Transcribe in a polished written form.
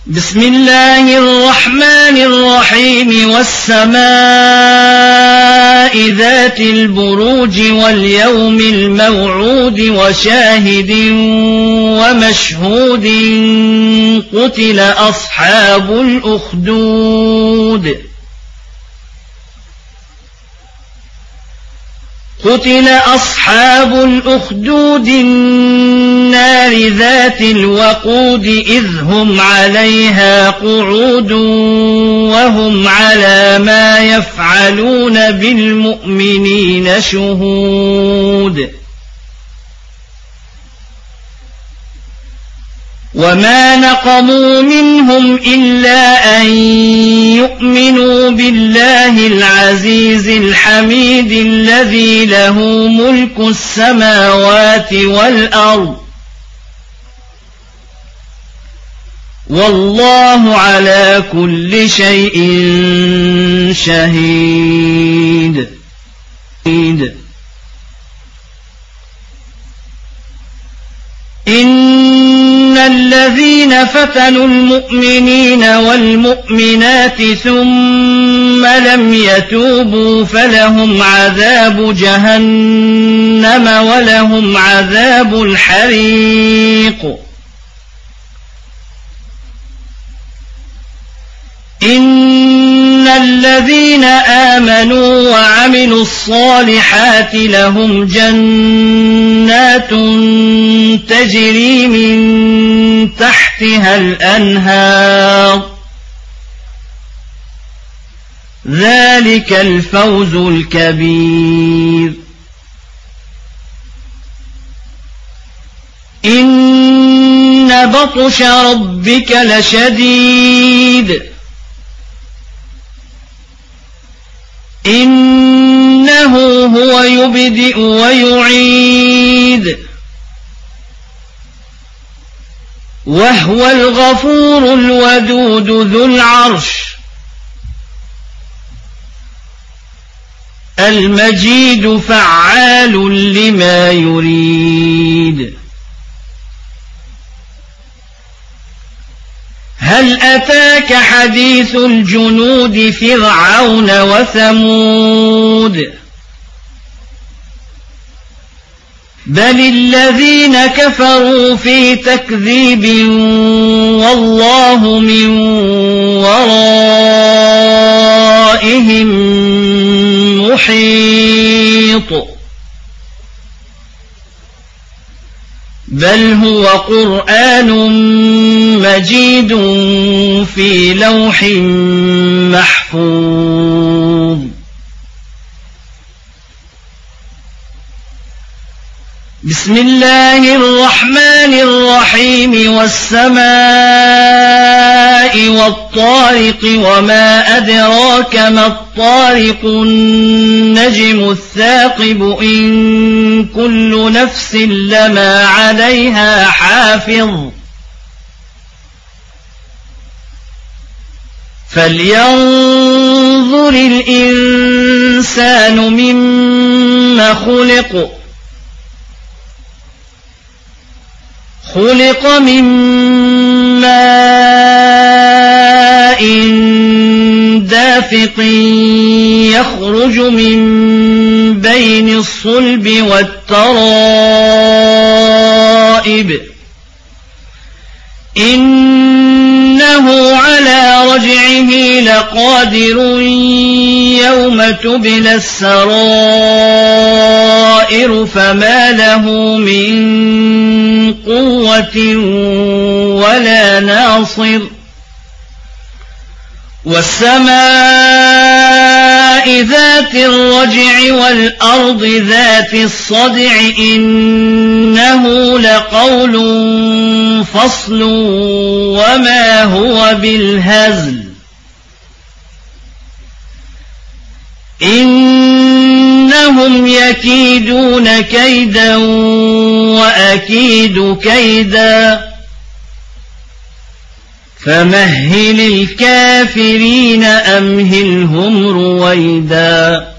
بسم الله الرحمن الرحيم والسماء ذات البروج واليوم الموعود وشاهد ومشهود قتل أصحاب الأخدود النار ذات الوقود إذ هم عليها قعود وهم على ما يفعلون بالمؤمنين شهود وما نقموا منهم إلا أن يؤمنوا بالله العزيز الحميد الذي له ملك السماوات والأرض والله على كل شيء شهيد. إن الذين فتنوا المؤمنين والمؤمنات ثم لم يتوبوا فلهم عذاب جهنم ولهم عذاب الحريق. إن الذين آمنوا وعملوا الصالحات لهم جنات تجري من تحتها الأنهار ذلك الفوز الكبير. إن بطش ربك لشديد إنه هو يبدئ ويعيد وهو الغفور الودود ذو العرش المجيد فعال لما يريد. هل أتاك حديث الجنود فرعون وثمود بل الذين كفروا في تكذيب والله من ورائهم محيط بل هو قرآن مجيد في لوح محفوظ. بسم الله الرحمن الرحيم والسماء والطارق وما أدراك ما الطارق النجم الثاقب إن كل نفس لما عليها حافظ فلينظر الإنسان مما خلق من ماء دافق يخرج من بين الصلب والترائب إنه على رجعه لقادر يوم تبلى السرائر فما له من قوة ولا ناصر. والسماء ذات الرجع والأرض ذات الصدع إنه لقول فصل وما هو بالهزل إنهم يكيدون كيدا وأكيد كيدا فمهل الكافرين أمهلهم رويدا.